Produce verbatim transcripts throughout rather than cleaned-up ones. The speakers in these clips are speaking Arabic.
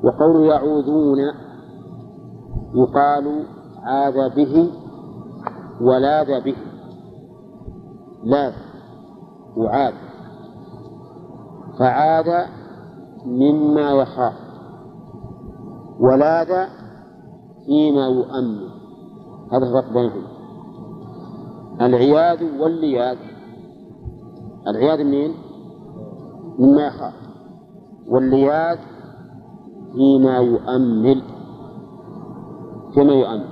وقول يعوذون يقال عاذ به ولاذ به، لاذ وعاذ، فعاذ مما يخاف، ولاذ فيما يؤمن. هذا الفرق بينهم. العياذ واللياذ، العياذ منين؟ مما يخاف، واللياذ فيما يؤمل، فيما يؤمل.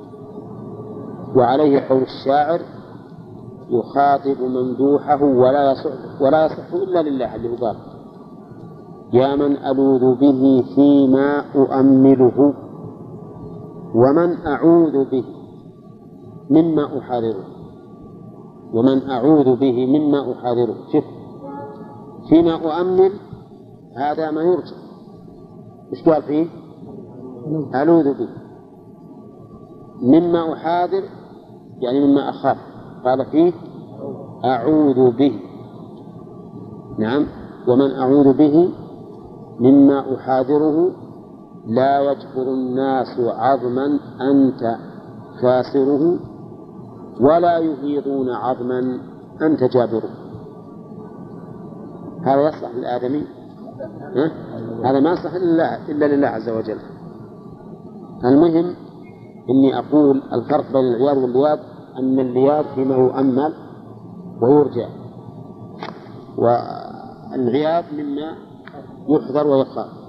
وعليه قول الشاعر: يخاطب ممدوحه ولا يصح ولا يصح إلا لله، اللي قال: يا من ألوذ به فيما أؤمله، ومن أعوذ به مما أحاذره، ومن أعوذ به مما أحاذره. شوف، فيما أؤمل هذا ما يرجى، إيش قال فيه؟ ألوذ به. مما أحاذر يعني مما أخاف، قال فيه أعوذ به. نعم. ومن أعوذ به مما أحاذره لا يجبر الناس عظما أنت كاسره، ولا يهيضون عظما أنت جابره. هذا يصلح للآدمي؟ ها؟ هذا ما يصلح إلا, إلا لله عز وجل. المهم إني أقول الفرق بين العياذ واللياذ أن اللياذ فيما يؤمل ويرجع، والعياذ مما يحذر ويخاف.